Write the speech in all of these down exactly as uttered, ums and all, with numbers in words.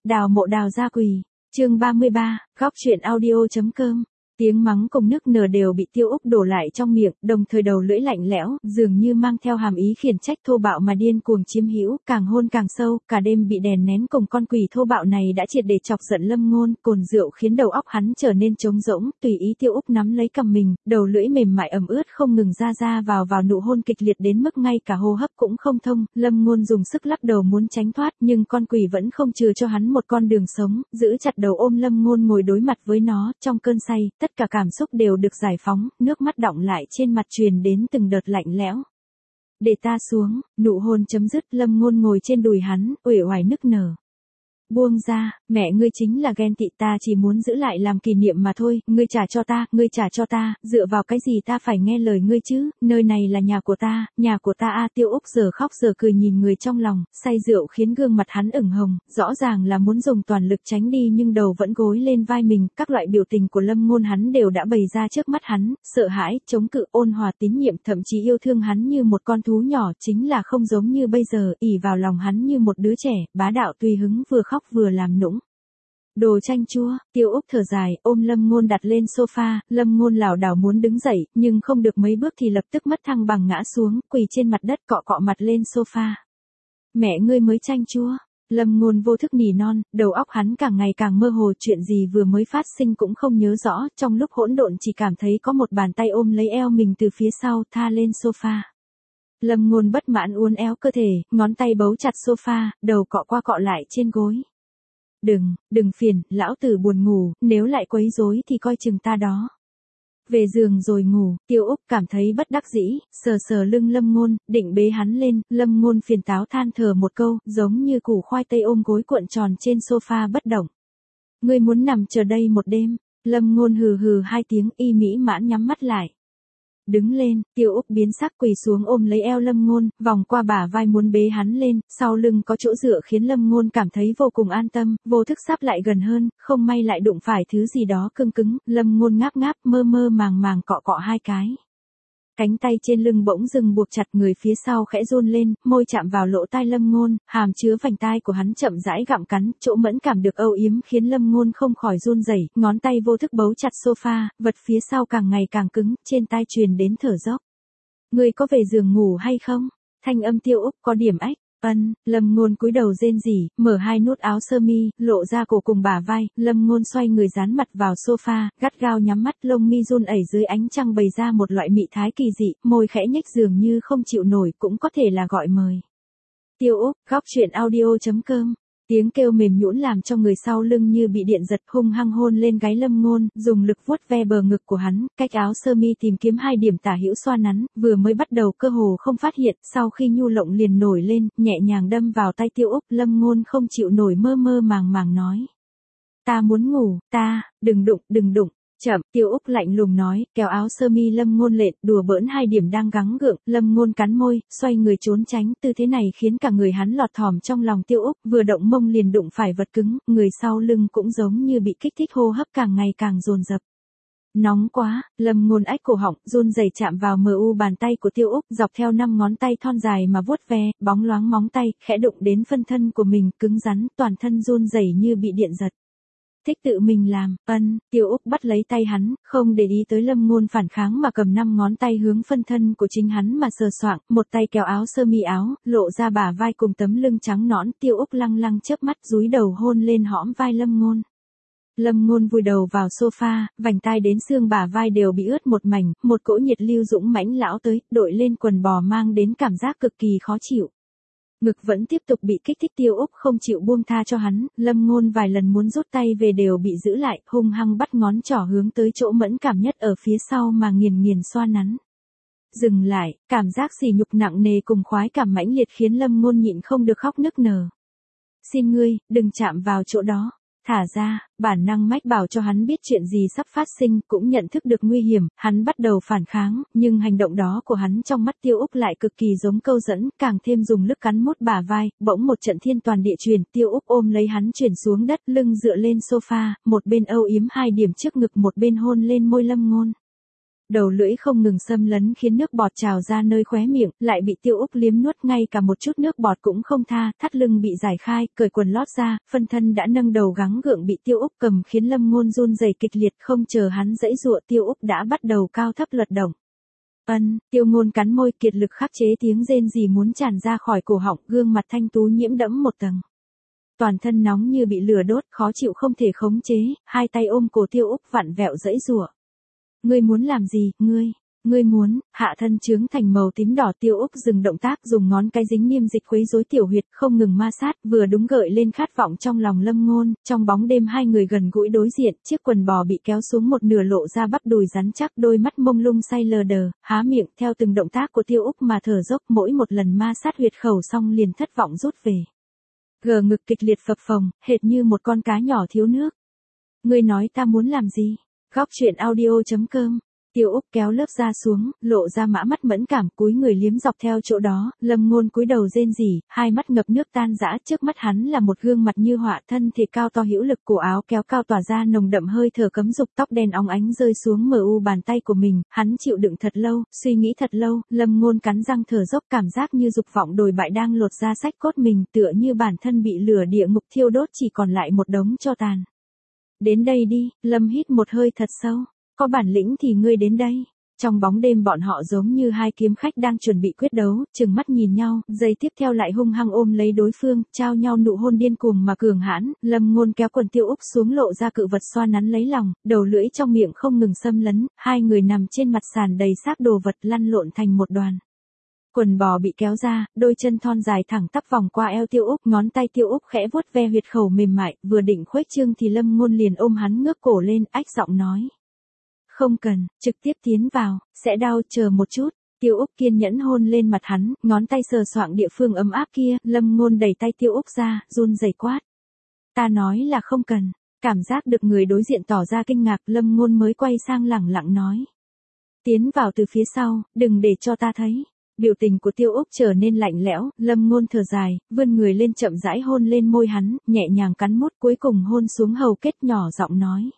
Đào mộ đào gia quỳ. Chương ba mươi ba, góc truyện audio.com. Tiếng mắng cùng nức nở đều bị Tiêu Úc đổ lại trong miệng, đồng thời đầu lưỡi lạnh lẽo, dường như mang theo hàm ý khiển trách thô bạo mà điên cuồng chiếm hữu, càng hôn càng sâu, cả đêm bị đèn nén cùng con quỷ thô bạo này đã triệt để chọc giận Lâm Ngôn, cồn rượu khiến đầu óc hắn trở nên trống rỗng, tùy ý Tiêu Úc nắm lấy cằm mình, đầu lưỡi mềm mại ẩm ướt không ngừng ra ra vào vào nụ hôn kịch liệt đến mức ngay cả hô hấp cũng không thông, Lâm Ngôn dùng sức lắc đầu muốn tránh thoát, nhưng con quỷ vẫn không chừa cho hắn một con đường sống, giữ chặt đầu ôm Lâm Ngôn ngồi đối mặt với nó, trong cơn say, tất cả cảm xúc đều đều được giải phóng, nước mắt đọng lại trên mặt truyền đến từng đợt lạnh lẽo. Để ta xuống, nụ hôn chấm dứt, Lâm Ngôn ngồi trên đùi hắn, uể oải nức nở. Buông ra, mẹ ngươi chính là ghen tị, ta chỉ muốn giữ lại làm kỷ niệm mà thôi, ngươi trả cho ta, ngươi trả cho ta, dựa vào cái gì ta phải nghe lời ngươi chứ, nơi này là nhà của ta, nhà của ta a. Tiêu Úc giờ khóc giờ cười nhìn người trong lòng, say rượu khiến gương mặt hắn ửng hồng, rõ ràng là muốn dùng toàn lực tránh đi nhưng đầu vẫn gối lên vai mình, các loại biểu tình của Lâm Ngôn hắn đều đã bày ra trước mắt hắn, sợ hãi, chống cự, ôn hòa, tín nhiệm, thậm chí yêu thương hắn như một con thú nhỏ, chính là không giống như bây giờ, ỷ vào lòng hắn như một đứa trẻ, bá đạo tùy hứng vừa khóc vừa làm nũng. Đồ chanh chua, Tiêu Úc thở dài, ôm Lâm Ngôn đặt lên sofa, Lâm Ngôn lảo đảo muốn đứng dậy, nhưng không được mấy bước thì lập tức mất thăng bằng ngã xuống, quỳ trên mặt đất cọ cọ mặt lên sofa. Mẹ ngươi mới chanh chua. Lâm Ngôn vô thức nỉ non, đầu óc hắn càng ngày càng mơ hồ, chuyện gì vừa mới phát sinh cũng không nhớ rõ, trong lúc hỗn độn chỉ cảm thấy có một bàn tay ôm lấy eo mình từ phía sau, tha lên sofa. Lâm Ngôn bất mãn uốn éo cơ thể, ngón tay bấu chặt sofa, đầu cọ qua cọ lại trên gối. Đừng, đừng phiền, lão tử buồn ngủ, nếu lại quấy rối thì coi chừng ta đó. Về giường rồi ngủ, Tiêu Úc cảm thấy bất đắc dĩ, sờ sờ lưng Lâm Ngôn, định bế hắn lên, Lâm Ngôn phiền táo than thở một câu, giống như củ khoai tây ôm gối cuộn tròn trên sofa bất động. Ngươi muốn nằm chờ đây một đêm, Lâm Ngôn hừ hừ hai tiếng, y mỹ mãn nhắm mắt lại. Đứng lên, Tiêu Úc biến sắc quỳ xuống ôm lấy eo Lâm Ngôn, vòng qua bả vai muốn bế hắn lên, sau lưng có chỗ dựa khiến Lâm Ngôn cảm thấy vô cùng an tâm, vô thức sắp lại gần hơn, không may lại đụng phải thứ gì đó cứng cứng, Lâm Ngôn ngáp ngáp mơ mơ màng màng cọ cọ hai cái. Cánh tay trên lưng bỗng dừng buộc chặt, người phía sau khẽ run lên, môi chạm vào lỗ tai Lâm Ngôn, hàm chứa vành tai của hắn chậm rãi gặm cắn, chỗ mẫn cảm được âu yếm khiến Lâm Ngôn không khỏi run rẩy, ngón tay vô thức bấu chặt sofa, vật phía sau càng ngày càng cứng, trên tai truyền đến thở dốc. Ngươi có về giường ngủ hay không? Thanh âm Tiêu Úc có điểm ách. Ân, Lâm Ngôn cúi đầu rên rỉ, mở hai nút áo sơ mi, lộ ra cổ cùng bả vai, Lâm Ngôn xoay người dán mặt vào sofa, gắt gao nhắm mắt, lông mi run ẩy dưới ánh trăng bày ra một loại mị thái kỳ dị, môi khẽ nhếch dường như không chịu nổi, cũng có thể là gọi mời. Tiêu Úc, góc truyện audio.com. Tiếng kêu mềm nhũn làm cho người sau lưng như bị điện giật, hung hăng hôn lên gáy Lâm Ngôn, dùng lực vuốt ve bờ ngực của hắn, cách áo sơ mi tìm kiếm hai điểm tả hữu xoa nắn, vừa mới bắt đầu cơ hồ không phát hiện, sau khi nhu lộng liền nổi lên, nhẹ nhàng đâm vào tay Tiêu Úc, Lâm Ngôn không chịu nổi mơ mơ màng màng nói. Ta muốn ngủ, ta, đừng đụng, đừng đụng. Chậm, Tiêu Úc lạnh lùng nói, kéo áo sơ mi Lâm Ngôn lện, đùa bỡn hai điểm đang gắng gượng, Lâm Ngôn cắn môi, xoay người trốn tránh, tư thế này khiến cả người hắn lọt thỏm trong lòng Tiêu Úc, vừa động mông liền đụng phải vật cứng, người sau lưng cũng giống như bị kích thích, hô hấp càng ngày càng dồn dập. Nóng quá, Lâm Ngôn ách cổ họng, run rẩy chạm vào mờ u bàn tay của Tiêu Úc, dọc theo năm ngón tay thon dài mà vuốt ve, bóng loáng móng tay, khẽ đụng đến phân thân của mình, cứng rắn, toàn thân run rẩy như bị điện giật. Thích tự mình làm, ân, Tiêu Úc bắt lấy tay hắn, không để ý tới Lâm Ngôn phản kháng mà cầm năm ngón tay hướng phân thân của chính hắn mà sờ soạng, một tay kéo áo sơ mi áo, lộ ra bả vai cùng tấm lưng trắng nõn, Tiêu Úc lăng lăng chớp mắt dúi đầu hôn lên hõm vai Lâm Ngôn. Lâm Ngôn vùi đầu vào sofa, vành tai đến xương bả vai đều bị ướt một mảnh, một cỗ nhiệt lưu dũng mãnh lão tới, đội lên quần bò mang đến cảm giác cực kỳ khó chịu. Ngực vẫn tiếp tục bị kích thích, Tiêu Úc không chịu buông tha cho hắn, Lâm Ngôn vài lần muốn rút tay về đều bị giữ lại, hung hăng bắt ngón trỏ hướng tới chỗ mẫn cảm nhất ở phía sau mà nghiền nghiền xoa nắn. Dừng lại, cảm giác sỉ nhục nặng nề cùng khoái cảm mãnh liệt khiến Lâm Ngôn nhịn không được khóc nức nở. Xin ngươi, đừng chạm vào chỗ đó. Thả ra, bản năng mách bảo cho hắn biết chuyện gì sắp phát sinh, cũng nhận thức được nguy hiểm, hắn bắt đầu phản kháng, nhưng hành động đó của hắn trong mắt Tiêu Úc lại cực kỳ giống câu dẫn, càng thêm dùng lực cắn mút bả vai, bỗng một trận thiên toàn địa truyền, Tiêu Úc ôm lấy hắn chuyển xuống đất, lưng dựa lên sofa, một bên âu yếm hai điểm trước ngực, một bên hôn lên môi Lâm Ngôn. Đầu lưỡi không ngừng xâm lấn khiến nước bọt trào ra nơi khóe miệng, lại bị Tiêu Úc liếm nuốt ngay cả một chút nước bọt cũng không tha, thắt lưng bị giải khai, cởi quần lót ra, phân thân đã nâng đầu gắng gượng bị Tiêu Úc cầm khiến Lâm Ngôn run rẩy kịch liệt, không chờ hắn giãy giụa Tiêu Úc đã bắt đầu cao thấp lật động. Ân, Tiêu Ngôn cắn môi kiệt lực khắc chế tiếng rên rỉ muốn tràn ra khỏi cổ họng, gương mặt thanh tú nhiễm đẫm một tầng. Toàn thân nóng như bị lửa đốt, khó chịu không thể khống chế, hai tay ôm cổ Tiêu Úc vặn vẹo giãy giụa. Ngươi muốn làm gì, ngươi, ngươi muốn, hạ thân trướng thành màu tím đỏ Tiêu Úc dừng động tác dùng ngón cái dính niêm dịch quấy rối tiểu huyệt không ngừng ma sát, vừa đúng gợi lên khát vọng trong lòng Lâm Ngôn, trong bóng đêm hai người gần gũi đối diện, chiếc quần bò bị kéo xuống một nửa lộ ra bắp đùi rắn chắc, đôi mắt mông lung say lờ đờ, há miệng theo từng động tác của Tiêu Úc mà thở dốc, mỗi một lần ma sát huyệt khẩu xong liền thất vọng rút về. Gờ ngực kịch liệt phập phồng, hệt như một con cá nhỏ thiếu nước. Ngươi nói ta muốn làm gì? Góc truyện audio chấm com. Tiêu Úc kéo lớp da xuống, lộ ra mã mắt mẫn cảm, cúi người liếm dọc theo chỗ đó, Lâm Ngôn cúi đầu rên rỉ, hai mắt ngập nước tan rã, trước mắt hắn là một gương mặt như họa, thân thể cao to hữu lực, cổ áo kéo cao tỏa ra nồng đậm hơi thở cấm dục, tóc đen óng ánh rơi xuống mờ u bàn tay của mình, hắn chịu đựng thật lâu, suy nghĩ thật lâu, Lâm Ngôn cắn răng thở dốc, cảm giác như dục vọng đồi bại đang lột ra sách cốt mình, tựa như bản thân bị lửa địa ngục thiêu đốt chỉ còn lại một đống tro tàn. Đến đây đi, Lâm hít một hơi thật sâu. Có bản lĩnh thì ngươi đến đây. Trong bóng đêm bọn họ giống như hai kiếm khách đang chuẩn bị quyết đấu, trừng mắt nhìn nhau, giây tiếp theo lại hung hăng ôm lấy đối phương, trao nhau nụ hôn điên cuồng mà cường hãn, Lâm Ngôn kéo quần Tiêu Úc xuống lộ ra cự vật xoa nắn lấy lòng, đầu lưỡi trong miệng không ngừng xâm lấn, hai người nằm trên mặt sàn đầy xác đồ vật lăn lộn thành một đoàn. Quần bò bị kéo ra, đôi chân thon dài thẳng tắp vòng qua eo Tiêu Úc, ngón tay Tiêu Úc khẽ vuốt ve huyệt khẩu mềm mại, vừa định khuếch trương thì Lâm Ngôn liền ôm hắn ngước cổ lên, ách giọng nói. Không cần, trực tiếp tiến vào, sẽ đau, chờ một chút. Tiêu Úc kiên nhẫn hôn lên mặt hắn, ngón tay sờ soạng địa phương ấm áp kia, Lâm Ngôn đẩy tay Tiêu Úc ra, run rẩy quát. Ta nói là không cần, cảm giác được người đối diện tỏ ra kinh ngạc, Lâm Ngôn mới quay sang lẳng lặng nói. Tiến vào từ phía sau, đừng để cho ta thấy. Biểu tình của Tiêu Úc trở nên lạnh lẽo, Lâm Ngôn thở dài, vươn người lên chậm rãi hôn lên môi hắn, nhẹ nhàng cắn mút cuối cùng hôn xuống hầu kết nhỏ giọng nói.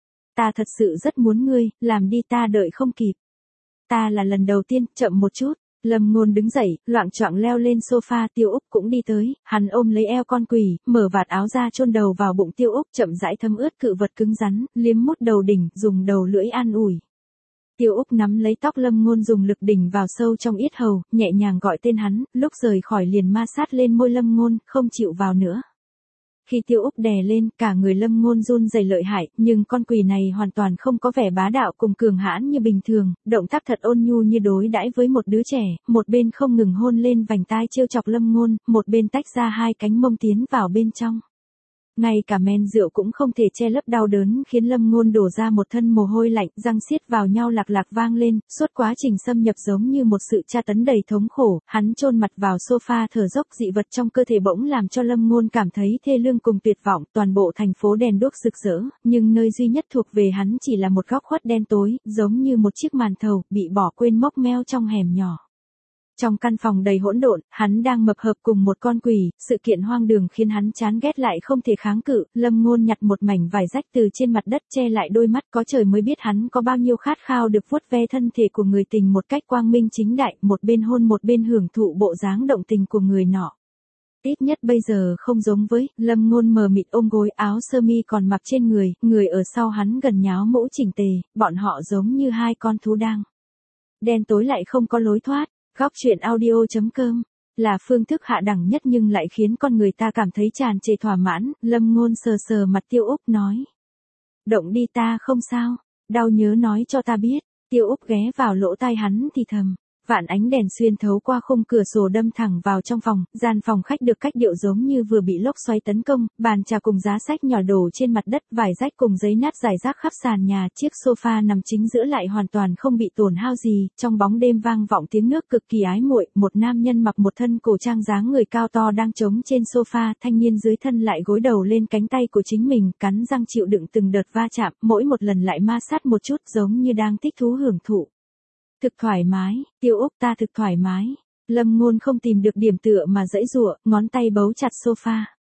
Ta thật sự rất muốn ngươi, làm đi ta đợi không kịp. Ta là lần đầu tiên, chậm một chút. Lâm Ngôn đứng dậy, loạng choạng leo lên sofa, Tiêu Úc cũng đi tới, hắn ôm lấy eo con quỷ, mở vạt áo ra chôn đầu vào bụng Tiêu Úc, chậm rãi thấm ướt cự vật cứng rắn, liếm mút đầu đỉnh, dùng đầu lưỡi an ủi. Tiêu Úc nắm lấy tóc Lâm Ngôn dùng lực đỉnh vào sâu trong yết hầu, nhẹ nhàng gọi tên hắn, lúc rời khỏi liền ma sát lên môi Lâm Ngôn, không chịu vào nữa. Khi Tiêu Úc đè lên, cả người Lâm Ngôn run rẩy lợi hại, nhưng con quỷ này hoàn toàn không có vẻ bá đạo cùng cường hãn như bình thường, động tác thật ôn nhu như đối đãi với một đứa trẻ, một bên không ngừng hôn lên vành tai trêu chọc Lâm Ngôn, một bên tách ra hai cánh mông tiến vào bên trong. Ngay cả men rượu cũng không thể che lấp đau đớn khiến Lâm Ngôn đổ ra một thân mồ hôi lạnh, răng siết vào nhau lạc lạc vang lên, suốt quá trình xâm nhập giống như một sự tra tấn đầy thống khổ, hắn chôn mặt vào sofa thở dốc dị vật trong cơ thể bỗng làm cho Lâm Ngôn cảm thấy thê lương cùng tuyệt vọng, toàn bộ thành phố đèn đuốc rực rỡ, nhưng nơi duy nhất thuộc về hắn chỉ là một góc khuất đen tối, giống như một chiếc màn thầu, bị bỏ quên mốc meo trong hẻm nhỏ. Trong căn phòng đầy hỗn độn, hắn đang mập hợp cùng một con quỷ, sự kiện hoang đường khiến hắn chán ghét lại không thể kháng cự, Lâm Ngôn nhặt một mảnh vải rách từ trên mặt đất che lại đôi mắt, có trời mới biết hắn có bao nhiêu khát khao được vuốt ve thân thể của người tình một cách quang minh chính đại, một bên hôn một bên hưởng thụ bộ dáng động tình của người nọ. Ít nhất bây giờ không giống với, Lâm Ngôn mờ mịt ôm gối, áo sơ mi còn mặc trên người, người ở sau hắn gần nháo mũ chỉnh tề, bọn họ giống như hai con thú đang. Đen tối lại không có lối thoát. Góc truyện audio chấm com là phương thức hạ đẳng nhất nhưng lại khiến con người ta cảm thấy tràn trề thỏa mãn, Lâm Ngôn sờ sờ mặt Tiêu Úc nói. Động đi ta không sao, đau nhớ nói cho ta biết, Tiêu Úc ghé vào lỗ tai hắn thì thầm. Vạn ánh đèn xuyên thấu qua khung cửa sổ đâm thẳng vào trong phòng, gian phòng khách được cách điệu giống như vừa bị lốc xoáy tấn công, bàn trà cùng giá sách nhỏ đổ trên mặt đất, vải rách cùng giấy nát rải rác khắp sàn nhà, chiếc sofa nằm chính giữa lại hoàn toàn không bị tổn hao gì, trong bóng đêm vang vọng tiếng nước cực kỳ ái muội, một nam nhân mặc một thân cổ trang dáng người cao to đang trống trên sofa, thanh niên dưới thân lại gối đầu lên cánh tay của chính mình, cắn răng chịu đựng từng đợt va chạm, mỗi một lần lại ma sát một chút giống như đang thích thú hưởng thụ. Thực thoải mái, Tiêu Úc ta thực thoải mái. Lâm Ngôn không tìm được điểm tựa mà giãy giụa, ngón tay bấu chặt sofa.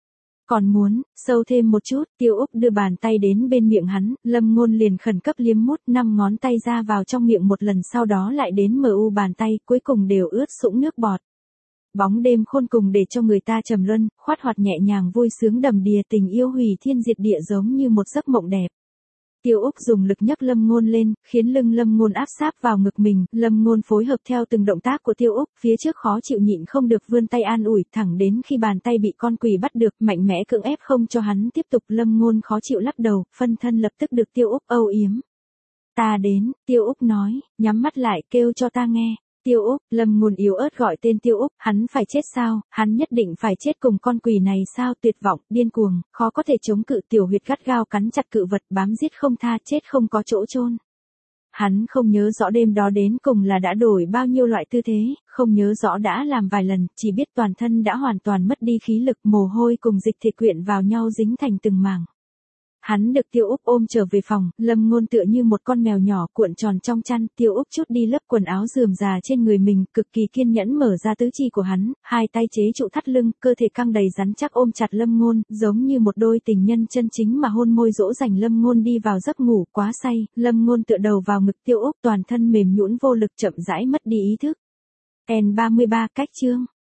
Còn muốn, sâu thêm một chút, Tiêu Úc đưa bàn tay đến bên miệng hắn, Lâm Ngôn liền khẩn cấp liếm mút năm ngón tay ra vào trong miệng một lần sau đó lại đến mờ u bàn tay, cuối cùng đều ướt sũng nước bọt. Bóng đêm khôn cùng để cho người ta trầm luân, khoát hoạt nhẹ nhàng vui sướng đầm đìa tình yêu hủy thiên diệt địa giống như một giấc mộng đẹp. Tiêu Úc dùng lực nhấc Lâm Ngôn lên, khiến lưng Lâm Ngôn áp sát vào ngực mình, Lâm Ngôn phối hợp theo từng động tác của Tiêu Úc, phía trước khó chịu nhịn không được vươn tay an ủi, thẳng đến khi bàn tay bị con quỷ bắt được, mạnh mẽ cưỡng ép không cho hắn tiếp tục, Lâm Ngôn khó chịu lắc đầu, phân thân lập tức được Tiêu Úc âu yếm. Ta đến, Tiêu Úc nói, nhắm mắt lại kêu cho ta nghe. Tiêu Úc, Lâm Ngôn yếu ớt gọi tên Tiêu Úc, hắn phải chết sao, hắn nhất định phải chết cùng con quỷ này sao, tuyệt vọng, điên cuồng, khó có thể chống cự, tiểu huyệt gắt gao cắn chặt cự vật, bám giết không tha, chết không có chỗ chôn. Hắn không nhớ rõ đêm đó đến cùng là đã đổi bao nhiêu loại tư thế, không nhớ rõ đã làm vài lần, chỉ biết toàn thân đã hoàn toàn mất đi khí lực, mồ hôi cùng dịch thể quyện vào nhau dính thành từng mảng. Hắn được Tiêu Úc ôm trở về phòng, Lâm Ngôn tựa như một con mèo nhỏ cuộn tròn trong chăn, Tiêu Úc chút đi lớp quần áo rườm rà trên người mình, cực kỳ kiên nhẫn mở ra tứ chi của hắn, hai tay chế trụ thắt lưng, cơ thể căng đầy rắn chắc ôm chặt Lâm Ngôn, giống như một đôi tình nhân chân chính mà hôn môi dỗ dành Lâm Ngôn đi vào giấc ngủ, quá say, Lâm Ngôn tựa đầu vào ngực Tiêu Úc, toàn thân mềm nhũn vô lực chậm rãi mất đi ý thức. N ba mươi ba cách chương